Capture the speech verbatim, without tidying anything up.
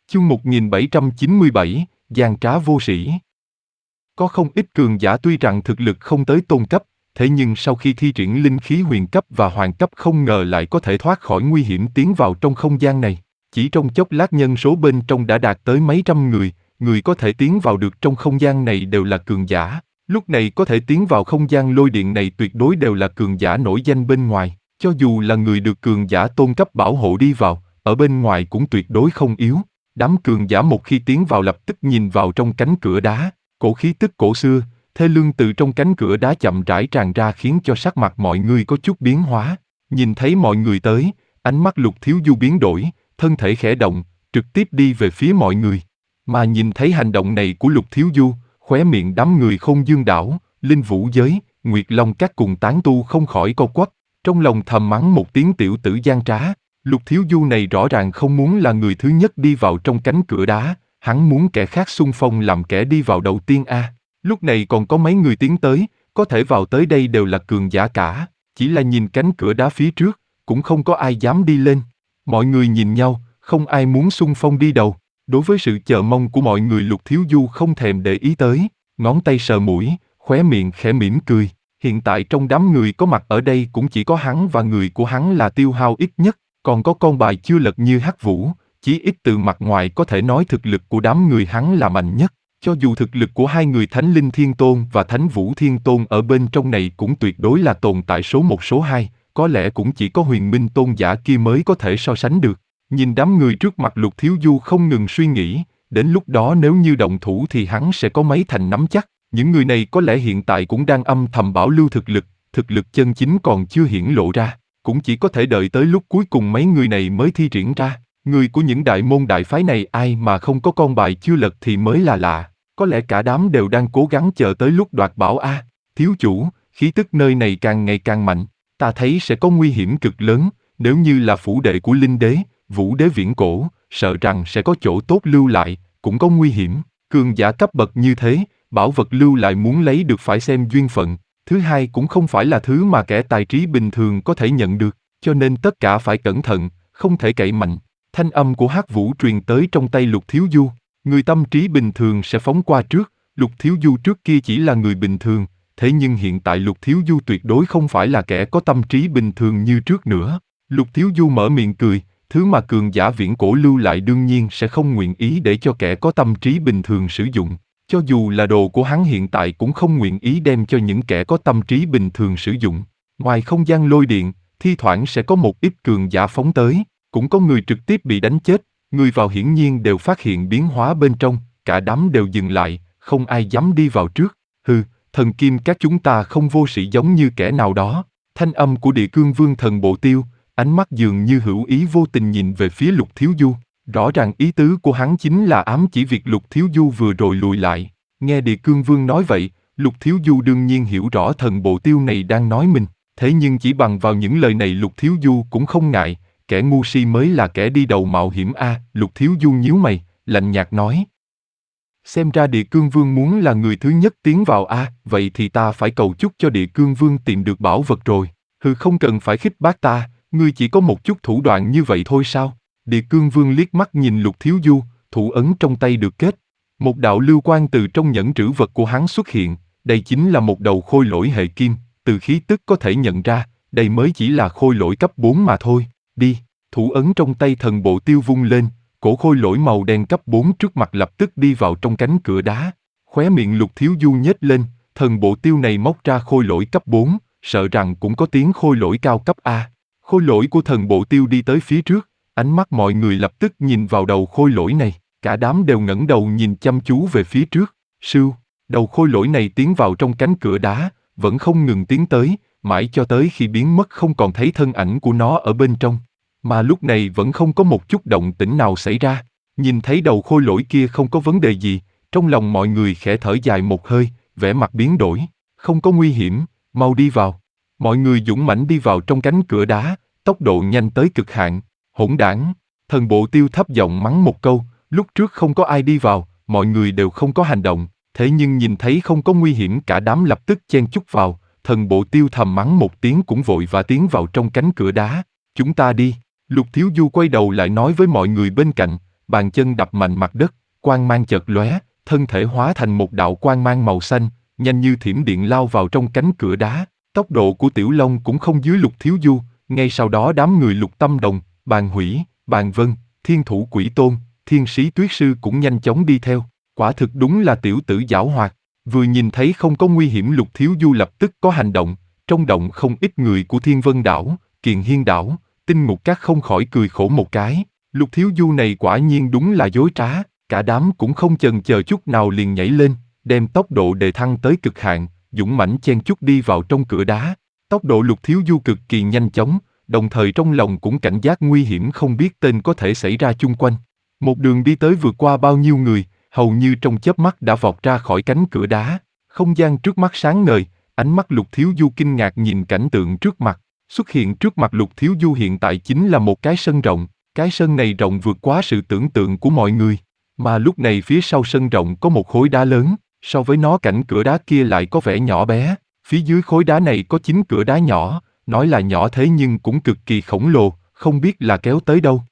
Chương một nghìn bảy trăm chín mươi bảy, gian trá vô sĩ. Có không ít cường giả tuy rằng thực lực không tới tôn cấp, thế nhưng sau khi thi triển linh khí huyền cấp và hoàng cấp không ngờ lại có thể thoát khỏi nguy hiểm tiến vào trong không gian này. Chỉ trong chốc lát nhân số bên trong đã đạt tới mấy trăm người, người có thể tiến vào được trong không gian này đều là cường giả. Lúc này có thể tiến vào không gian lôi điện này tuyệt đối đều là cường giả nổi danh bên ngoài, cho dù là người được cường giả tôn cấp bảo hộ đi vào, ở bên ngoài cũng tuyệt đối không yếu. Đám cường giả một khi tiến vào lập tức nhìn vào trong cánh cửa đá, cổ khí tức cổ xưa, thê lương từ trong cánh cửa đá chậm rãi tràn ra khiến cho sắc mặt mọi người có chút biến hóa. Nhìn thấy mọi người tới, ánh mắt Lục Thiếu Du biến đổi, thân thể khẽ động, trực tiếp đi về phía mọi người. Mà nhìn thấy hành động này của Lục Thiếu Du, khóe miệng đám người Khôn Dương Đảo, Linh Vũ Giới, Nguyệt Long các cùng tán tu không khỏi co quắp, trong lòng thầm mắng một tiếng tiểu tử gian trá. Lục Thiếu Du này rõ ràng không muốn là người thứ nhất đi vào trong cánh cửa đá, hắn muốn kẻ khác xung phong làm kẻ đi vào đầu tiên a. À. Lúc này còn có mấy người tiến tới, có thể vào tới đây đều là cường giả cả, chỉ là nhìn cánh cửa đá phía trước, cũng không có ai dám đi lên. Mọi người nhìn nhau, không ai muốn xung phong đi đầu. Đối với sự chờ mong của mọi người Lục Thiếu Du không thèm để ý tới, ngón tay sờ mũi, khóe miệng khẽ mỉm cười. Hiện tại trong đám người có mặt ở đây cũng chỉ có hắn và người của hắn là tiêu hao ít nhất. Còn có con bài chưa lật như Hắc Vũ, chí ít từ mặt ngoài có thể nói thực lực của đám người hắn là mạnh nhất. Cho dù thực lực của hai người Thánh Linh Thiên Tôn và Thánh Vũ Thiên Tôn ở bên trong này cũng tuyệt đối là tồn tại số một số hai, có lẽ cũng chỉ có Huyền Minh Tôn giả kia mới có thể so sánh được. Nhìn đám người trước mặt Lục Thiếu Du không ngừng suy nghĩ, đến lúc đó nếu như động thủ thì hắn sẽ có mấy thành nắm chắc. Những người này có lẽ hiện tại cũng đang âm thầm bảo lưu thực lực, thực lực chân chính còn chưa hiển lộ ra. Cũng chỉ có thể đợi tới lúc cuối cùng mấy người này mới thi triển ra. Người của những đại môn đại phái này ai mà không có con bài chưa lật thì mới là lạ. Có lẽ cả đám đều đang cố gắng chờ tới lúc đoạt bảo a. À, thiếu chủ, khí tức nơi này càng ngày càng mạnh. Ta thấy sẽ có nguy hiểm cực lớn. Nếu như là phủ đệ của Linh Đế, Vũ Đế viễn cổ, sợ rằng sẽ có chỗ tốt lưu lại, cũng có nguy hiểm. Cường giả cấp bậc như thế, bảo vật lưu lại muốn lấy được phải xem duyên phận. Thứ hai cũng không phải là thứ mà kẻ tài trí bình thường có thể nhận được, cho nên tất cả phải cẩn thận, không thể cậy mạnh. Thanh âm của Hắc Vũ truyền tới trong tay Lục Thiếu Du. Người tâm trí bình thường sẽ phóng qua trước, Lục Thiếu Du trước kia chỉ là người bình thường, thế nhưng hiện tại Lục Thiếu Du tuyệt đối không phải là kẻ có tâm trí bình thường như trước nữa. Lục Thiếu Du mở miệng cười, thứ mà cường giả viễn cổ lưu lại đương nhiên sẽ không nguyện ý để cho kẻ có tâm trí bình thường sử dụng. Cho dù là đồ của hắn hiện tại cũng không nguyện ý đem cho những kẻ có tâm trí bình thường sử dụng. Ngoài không gian lôi điện, thi thoảng sẽ có một ít cường giả phóng tới, cũng có người trực tiếp bị đánh chết, người vào hiển nhiên đều phát hiện biến hóa bên trong, cả đám đều dừng lại, không ai dám đi vào trước. Hừ, thần kim các chúng ta không vô sĩ giống như kẻ nào đó. Thanh âm của Địa Cương Vương Thần Bộ Tiêu, ánh mắt dường như hữu ý vô tình nhìn về phía Lục Thiếu Du. Rõ ràng ý tứ của hắn chính là ám chỉ việc Lục Thiếu Du vừa rồi lùi lại. Nghe Địa Cương Vương nói vậy, Lục Thiếu Du đương nhiên hiểu rõ Thần Bộ Tiêu này đang nói mình. Thế nhưng chỉ bằng vào những lời này Lục Thiếu Du cũng không ngại, kẻ ngu si mới là kẻ đi đầu mạo hiểm a. À, Lục Thiếu Du nhíu mày, lạnh nhạt nói. Xem ra Địa Cương Vương muốn là người thứ nhất tiến vào a, à, vậy thì ta phải cầu chúc cho Địa Cương Vương tìm được bảo vật rồi. Hừ, không cần phải khích bác ta, ngươi chỉ có một chút thủ đoạn như vậy thôi sao? Địa Cương Vương liếc mắt nhìn Lục Thiếu Du, thủ ấn trong tay được kết. Một đạo lưu quang từ trong nhẫn trữ vật của hắn xuất hiện, đây chính là một đầu khôi lỗi hệ kim, từ khí tức có thể nhận ra, đây mới chỉ là khôi lỗi cấp bốn mà thôi. Đi, thủ ấn trong tay Thần Bộ Tiêu vung lên, cổ khôi lỗi màu đen cấp bốn trước mặt lập tức đi vào trong cánh cửa đá. Khóe miệng Lục Thiếu Du nhếch lên, Thần Bộ Tiêu này móc ra khôi lỗi cấp bốn, sợ rằng cũng có tiếng khôi lỗi cao cấp A. Khôi lỗi của Thần Bộ Tiêu đi tới phía trước, ánh mắt mọi người lập tức nhìn vào đầu khôi lỗi này, cả đám đều ngẩng đầu nhìn chăm chú về phía trước. Sưu, đầu khôi lỗi này tiến vào trong cánh cửa đá, vẫn không ngừng tiến tới, mãi cho tới khi biến mất không còn thấy thân ảnh của nó ở bên trong. Mà lúc này vẫn không có một chút động tĩnh nào xảy ra. Nhìn thấy đầu khôi lỗi kia không có vấn đề gì, trong lòng mọi người khẽ thở dài một hơi, vẻ mặt biến đổi. Không có nguy hiểm, mau đi vào. Mọi người dũng mãnh đi vào trong cánh cửa đá, tốc độ nhanh tới cực hạn. Hỗn đản! Thần Bộ Tiêu thấp giọng mắng một câu, lúc trước không có ai đi vào, mọi người đều không có hành động, thế nhưng nhìn thấy không có nguy hiểm cả đám lập tức chen chúc vào. Thần Bộ Tiêu thầm mắng một tiếng cũng vội và tiến vào trong cánh cửa đá. Chúng ta đi. Lục Thiếu Du quay đầu lại nói với mọi người bên cạnh, bàn chân đập mạnh mặt đất, quang mang chợt lóe, thân thể hóa thành một đạo quang mang màu xanh, nhanh như thiểm điện lao vào trong cánh cửa đá. Tốc độ của Tiểu Long cũng không dưới Lục Thiếu Du, ngay sau đó đám người Lục Tâm Đồng, Bàn Hủy, Bàn Vân, Thiên Thủ Quỷ Tôn, Thiên Sĩ Tuyết Sư cũng nhanh chóng đi theo. Quả thực đúng là tiểu tử giảo hoạt. Vừa nhìn thấy không có nguy hiểm, Lục Thiếu Du lập tức có hành động. Trong động không ít người của Thiên Vân Đảo, Kiền Hiên Đảo, Tinh Ngục Các không khỏi cười khổ một cái. Lục Thiếu Du này quả nhiên đúng là dối trá. Cả đám cũng không chần chờ chút nào liền nhảy lên, đem tốc độ đề thăng tới cực hạn, dũng mãnh chen chúc đi vào trong cửa đá. Tốc độ Lục Thiếu Du cực kỳ nhanh chóng, đồng thời trong lòng cũng cảnh giác nguy hiểm không biết tên có thể xảy ra chung quanh. Một đường đi tới vượt qua bao nhiêu người, hầu như trong chớp mắt đã vọt ra khỏi cánh cửa đá. Không gian trước mắt sáng ngời, ánh mắt Lục Thiếu Du kinh ngạc nhìn cảnh tượng trước mặt. Xuất hiện trước mặt Lục Thiếu Du hiện tại chính là một cái sân rộng. Cái sân này rộng vượt quá sự tưởng tượng của mọi người. Mà lúc này phía sau sân rộng có một khối đá lớn, so với nó cảnh cửa đá kia lại có vẻ nhỏ bé. Phía dưới khối đá này có chín cửa đá nhỏ, nói là nhỏ thế nhưng cũng cực kỳ khổng lồ, không biết là kéo tới đâu.